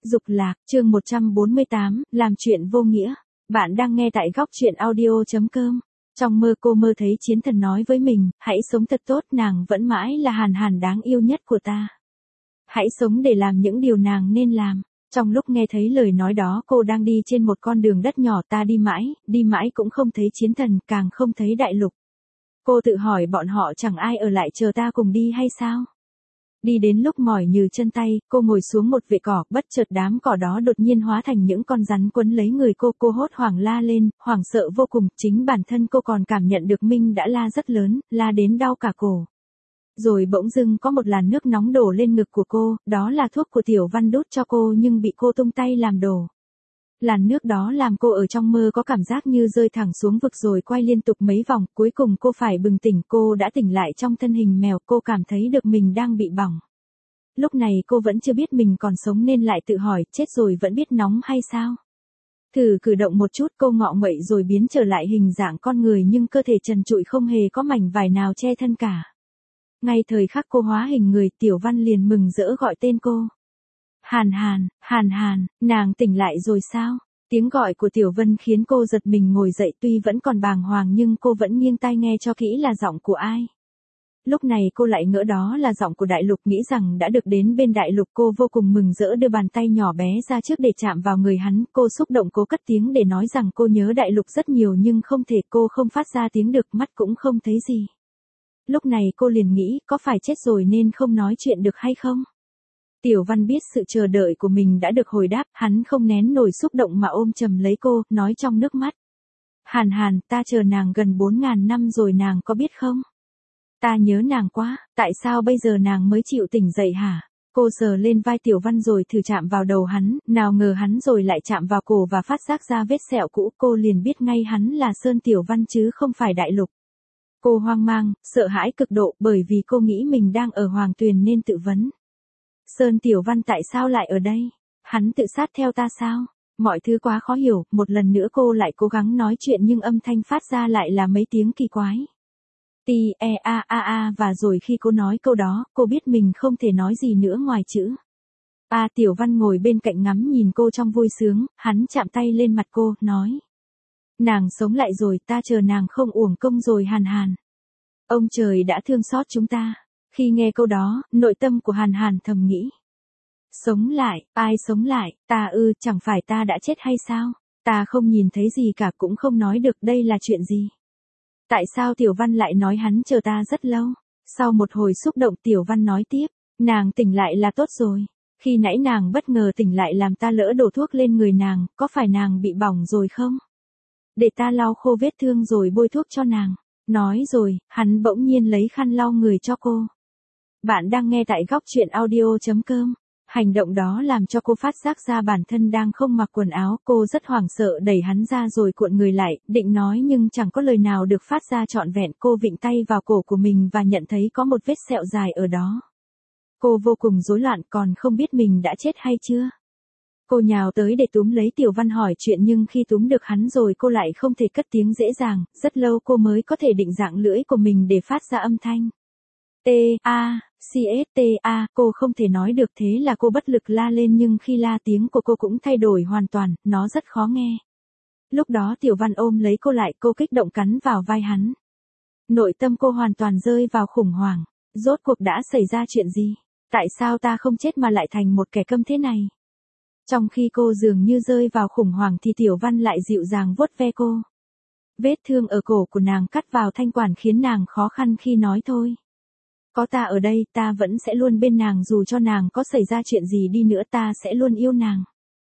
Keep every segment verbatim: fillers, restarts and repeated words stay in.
Dục lạc, chương một trăm bốn mươi tám, làm chuyện vô nghĩa. Bạn đang nghe tại góc truyện audio chấm com. Trong mơ cô mơ thấy chiến thần nói với mình, hãy sống thật tốt, nàng vẫn mãi là Hàn Hàn đáng yêu nhất của ta. Hãy sống để làm những điều nàng nên làm. Trong lúc nghe thấy lời nói đó cô đang đi trên một con đường đất nhỏ, ta đi mãi, đi mãi cũng không thấy chiến thần, càng không thấy đại lục. Cô tự hỏi bọn họ chẳng ai ở lại chờ ta cùng đi hay sao? Đi đến lúc mỏi như chân tay, cô ngồi xuống một vệ cỏ, bất chợt đám cỏ đó đột nhiên hóa thành những con rắn quấn lấy người cô, cô hốt hoảng la lên, hoảng sợ vô cùng, chính bản thân cô còn cảm nhận được mình đã la rất lớn, la đến đau cả cổ. Rồi bỗng dưng có một làn nước nóng đổ lên ngực của cô, đó là thuốc của Tiểu Văn đút cho cô nhưng bị cô tung tay làm đổ. Làn nước đó làm cô ở trong mơ có cảm giác như rơi thẳng xuống vực rồi quay liên tục mấy vòng, cuối cùng cô phải bừng tỉnh, cô đã tỉnh lại trong thân hình mèo, cô cảm thấy được mình đang bị bỏng. Lúc này cô vẫn chưa biết mình còn sống nên lại tự hỏi, chết rồi vẫn biết nóng hay sao? Thử cử động một chút, cô ngọ nguậy rồi biến trở lại hình dạng con người nhưng cơ thể trần trụi không hề có mảnh vải nào che thân cả. Ngay thời khắc cô hóa hình người, Tiểu Văn liền mừng rỡ gọi tên cô. Hàn Hàn, Hàn Hàn, nàng tỉnh lại rồi sao? Tiếng gọi của Tiểu Vân khiến cô giật mình ngồi dậy, tuy vẫn còn bàng hoàng nhưng cô vẫn nghiêng tai nghe cho kỹ là giọng của ai. Lúc này cô lại ngỡ đó là giọng của Đại Lục, nghĩ rằng đã được đến bên Đại Lục, cô vô cùng mừng rỡ đưa bàn tay nhỏ bé ra trước để chạm vào người hắn, cô xúc động cố cất tiếng để nói rằng cô nhớ Đại Lục rất nhiều nhưng không thể, cô không phát ra tiếng được, mắt cũng không thấy gì. Lúc này cô liền nghĩ, có phải chết rồi nên không nói chuyện được hay không? Tiểu Văn biết sự chờ đợi của mình đã được hồi đáp, hắn không nén nổi xúc động mà ôm chầm lấy cô, nói trong nước mắt. Hàn Hàn, ta chờ nàng gần bốn ngàn năm rồi, nàng có biết không? Ta nhớ nàng quá, tại sao bây giờ nàng mới chịu tỉnh dậy hả? Cô sờ lên vai Tiểu Văn rồi thử chạm vào đầu hắn, nào ngờ hắn rồi lại chạm vào cổ và phát giác ra vết sẹo cũ, cô liền biết ngay hắn là Sơn Tiểu Văn chứ không phải Đại Lục. Cô hoang mang, sợ hãi cực độ bởi vì cô nghĩ mình đang ở Hoàng Tuyền nên tự vấn. Sơn Tiểu Văn tại sao lại ở đây? Hắn tự sát theo ta sao? Mọi thứ quá khó hiểu, một lần nữa cô lại cố gắng nói chuyện nhưng âm thanh phát ra lại là mấy tiếng kỳ quái. Ti, e, a, a, a và rồi khi cô nói câu đó, cô biết mình không thể nói gì nữa ngoài chữ. A Tiểu Văn ngồi bên cạnh ngắm nhìn cô trong vui sướng, hắn chạm tay lên mặt cô, nói. Nàng sống lại rồi, ta chờ nàng không uổng công rồi Hàn Hàn. Ông trời đã thương xót chúng ta. Khi nghe câu đó, nội tâm của Hàn Hàn thầm nghĩ. Sống lại, ai sống lại, ta ư, chẳng phải ta đã chết hay sao? Ta không nhìn thấy gì cả cũng không nói được, đây là chuyện gì? Tại sao Tiểu Văn lại nói hắn chờ ta rất lâu? Sau một hồi xúc động Tiểu Văn nói tiếp, nàng tỉnh lại là tốt rồi. Khi nãy nàng bất ngờ tỉnh lại làm ta lỡ đổ thuốc lên người nàng, có phải nàng bị bỏng rồi không? Để ta lau khô vết thương rồi bôi thuốc cho nàng. Nói rồi, hắn bỗng nhiên lấy khăn lau người cho cô. Bạn đang nghe tại góc truyện audio chấm com. Hành động đó làm cho cô phát giác ra bản thân đang không mặc quần áo, cô rất hoảng sợ đẩy hắn ra rồi cuộn người lại, định nói nhưng chẳng có lời nào được phát ra trọn vẹn, cô vịn tay vào cổ của mình và nhận thấy có một vết sẹo dài ở đó. Cô vô cùng rối loạn, còn không biết mình đã chết hay chưa. Cô nhào tới để túm lấy Tiểu Văn hỏi chuyện nhưng khi túm được hắn rồi cô lại không thể cất tiếng dễ dàng, rất lâu cô mới có thể định dạng lưỡi của mình để phát ra âm thanh. T, A, C, S, T, A, cô không thể nói được thế là cô bất lực la lên nhưng khi la tiếng của cô cũng thay đổi hoàn toàn, nó rất khó nghe. Lúc đó Tiểu Văn ôm lấy cô lại, cô kích động cắn vào vai hắn. Nội tâm cô hoàn toàn rơi vào khủng hoảng, rốt cuộc đã xảy ra chuyện gì? Tại sao ta không chết mà lại thành một kẻ câm thế này? Trong khi cô dường như rơi vào khủng hoảng thì Tiểu Văn lại dịu dàng vuốt ve cô. Vết thương ở cổ của nàng cắt vào thanh quản khiến nàng khó khăn khi nói thôi. Có ta ở đây, ta vẫn sẽ luôn bên nàng dù cho nàng có xảy ra chuyện gì đi nữa, ta sẽ luôn yêu nàng.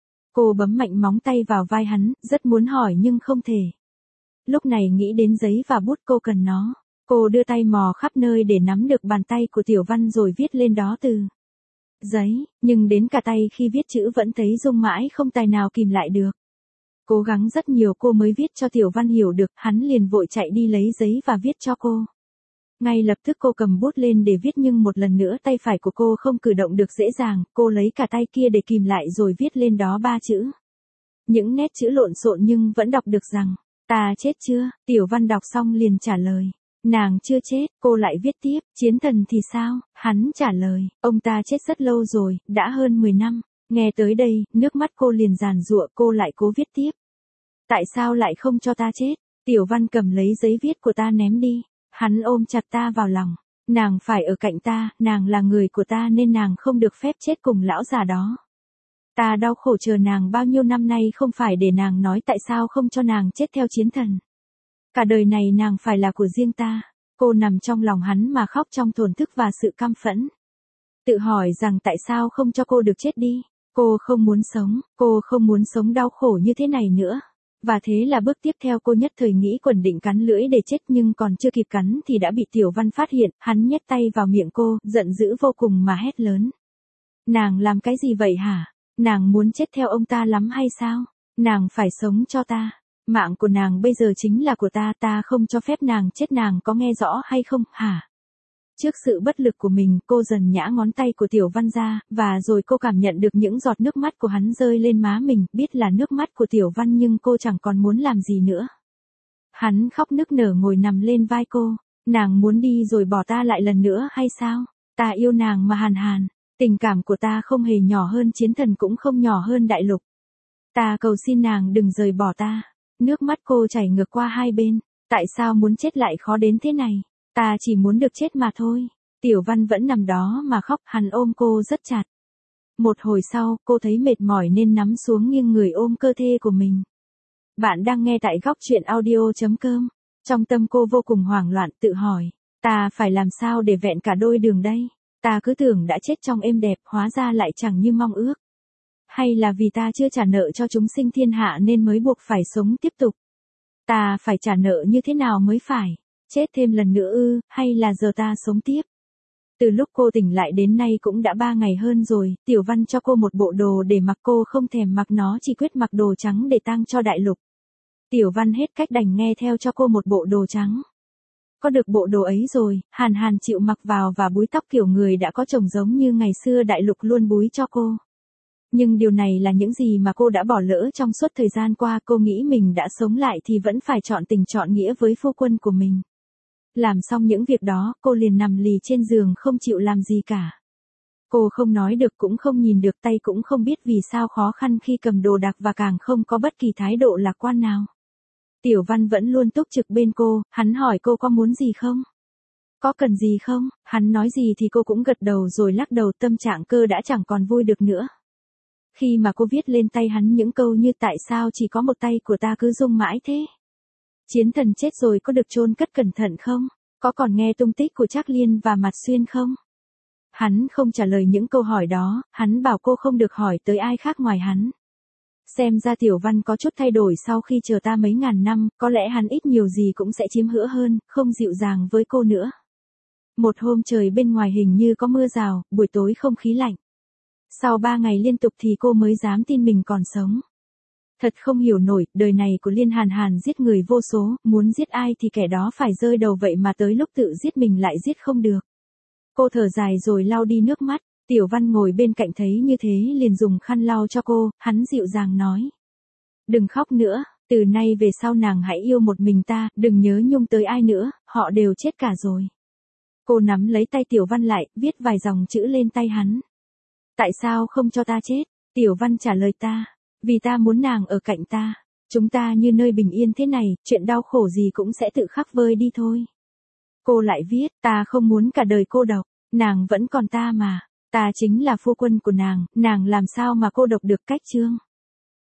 Cô bấm mạnh móng tay vào vai hắn, rất muốn hỏi nhưng không thể. Lúc này nghĩ đến giấy và bút cô cần nó. Cô đưa tay mò khắp nơi để nắm được bàn tay của Tiểu Văn rồi viết lên đó từ giấy, nhưng đến cả tay khi viết chữ vẫn thấy rung mãi không tài nào kìm lại được. Cố gắng rất nhiều cô mới viết cho Tiểu Văn hiểu được, hắn liền vội chạy đi lấy giấy và viết cho cô. Ngay lập tức cô cầm bút lên để viết nhưng một lần nữa tay phải của cô không cử động được dễ dàng, cô lấy cả tay kia để kìm lại rồi viết lên đó ba chữ. Những nét chữ lộn xộn nhưng vẫn đọc được rằng, ta chết chưa? Tiểu Văn đọc xong liền trả lời. Nàng chưa chết, cô lại viết tiếp, chiến thần thì sao? Hắn trả lời, ông ta chết rất lâu rồi, đã hơn mười năm. Nghe tới đây, nước mắt cô liền giàn giụa, cô lại cố viết tiếp. Tại sao lại không cho ta chết? Tiểu Văn cầm lấy giấy viết của ta ném đi. Hắn ôm chặt ta vào lòng. Nàng phải ở cạnh ta, nàng là người của ta nên nàng không được phép chết cùng lão già đó. Ta đau khổ chờ nàng bao nhiêu năm nay không phải để nàng nói tại sao không cho nàng chết theo chiến thần. Cả đời này nàng phải là của riêng ta. Cô nằm trong lòng hắn mà khóc trong thổn thức và sự căm phẫn. Tự hỏi rằng tại sao không cho cô được chết đi. Cô không muốn sống, cô không muốn sống đau khổ như thế này nữa. Và thế là bước tiếp theo cô nhất thời nghĩ quần định cắn lưỡi để chết nhưng còn chưa kịp cắn thì đã bị Tiểu Văn phát hiện, hắn nhét tay vào miệng cô, giận dữ vô cùng mà hét lớn. Nàng làm cái gì vậy hả? Nàng muốn chết theo ông ta lắm hay sao? Nàng phải sống cho ta. Mạng của nàng bây giờ chính là của ta, ta không cho phép nàng chết, nàng có nghe rõ hay không, hả? Trước sự bất lực của mình, cô dần nhã ngón tay của Tiểu Văn ra, và rồi cô cảm nhận được những giọt nước mắt của hắn rơi lên má mình, biết là nước mắt của Tiểu Văn nhưng cô chẳng còn muốn làm gì nữa. Hắn khóc nức nở ngồi nằm lên vai cô, nàng muốn đi rồi bỏ ta lại lần nữa hay sao? Ta yêu nàng mà Hàn Hàn, tình cảm của ta không hề nhỏ hơn chiến thần cũng không nhỏ hơn đại lục. Ta cầu xin nàng đừng rời bỏ ta. Nước mắt cô chảy ngược qua hai bên, tại sao muốn chết lại khó đến thế này? Ta chỉ muốn được chết mà thôi. Tiểu Văn vẫn nằm đó mà khóc, hắn ôm cô rất chặt. Một hồi sau, cô thấy mệt mỏi nên nắm xuống nghiêng người ôm cơ thể của mình. Bạn đang nghe tại góc truyện audio chấm com. Trong tâm cô vô cùng hoảng loạn tự hỏi, ta phải làm sao để vẹn cả đôi đường đây? Ta cứ tưởng đã chết trong êm đẹp, hóa ra lại chẳng như mong ước. Hay là vì ta chưa trả nợ cho chúng sinh thiên hạ nên mới buộc phải sống tiếp tục? Ta phải trả nợ như thế nào mới phải? Chết thêm lần nữa ư, hay là giờ ta sống tiếp? Từ lúc cô tỉnh lại đến nay cũng đã ba ngày hơn rồi, Tiểu Văn cho cô một bộ đồ để mặc, cô không thèm mặc nó, chỉ quyết mặc đồ trắng để tang cho đại lục. Tiểu Văn hết cách đành nghe theo cho cô một bộ đồ trắng. Có được bộ đồ ấy rồi, Hàn Hàn chịu mặc vào và búi tóc kiểu người đã có chồng giống như ngày xưa đại lục luôn búi cho cô. Nhưng điều này là những gì mà cô đã bỏ lỡ trong suốt thời gian qua, cô nghĩ mình đã sống lại thì vẫn phải chọn tình chọn nghĩa với phu quân của mình. Làm xong những việc đó, cô liền nằm lì trên giường không chịu làm gì cả. Cô không nói được cũng không nhìn được, tay cũng không biết vì sao khó khăn khi cầm đồ đạc và càng không có bất kỳ thái độ lạc quan nào. Tiểu Văn vẫn luôn túc trực bên cô, hắn hỏi cô có muốn gì không? Có cần gì không? Hắn nói gì thì cô cũng gật đầu rồi lắc đầu, tâm trạng cơ đã chẳng còn vui được nữa. Khi mà cô viết lên tay hắn những câu như tại sao chỉ có một tay của ta cứ rung mãi thế? Chiến thần chết rồi có được chôn cất cẩn thận không? Có còn nghe tung tích của Trác Liên và Mặt Xuyên không? Hắn không trả lời những câu hỏi đó, hắn bảo cô không được hỏi tới ai khác ngoài hắn. Xem ra Tiểu Văn có chút thay đổi sau khi chờ ta mấy ngàn năm, có lẽ hắn ít nhiều gì cũng sẽ chiếm hữu hơn, không dịu dàng với cô nữa. Một hôm trời bên ngoài hình như có mưa rào, buổi tối không khí lạnh. Sau ba ngày liên tục thì cô mới dám tin mình còn sống. Thật không hiểu nổi, đời này của Liên Hàn Hàn giết người vô số, muốn giết ai thì kẻ đó phải rơi đầu, vậy mà tới lúc tự giết mình lại giết không được. Cô thở dài rồi lau đi nước mắt, Tiểu Văn ngồi bên cạnh thấy như thế liền dùng khăn lau cho cô, hắn dịu dàng nói. Đừng khóc nữa, từ nay về sau nàng hãy yêu một mình ta, đừng nhớ nhung tới ai nữa, họ đều chết cả rồi. Cô nắm lấy tay Tiểu Văn lại, viết vài dòng chữ lên tay hắn. Tại sao không cho ta chết? Tiểu Văn trả lời ta. Vì ta muốn nàng ở cạnh ta. Chúng ta như nơi bình yên thế này, chuyện đau khổ gì cũng sẽ tự khắc vơi đi thôi. Cô lại viết, ta không muốn cả đời cô độc, nàng vẫn còn ta mà. Ta chính là phu quân của nàng, nàng làm sao mà cô độc được cách chương.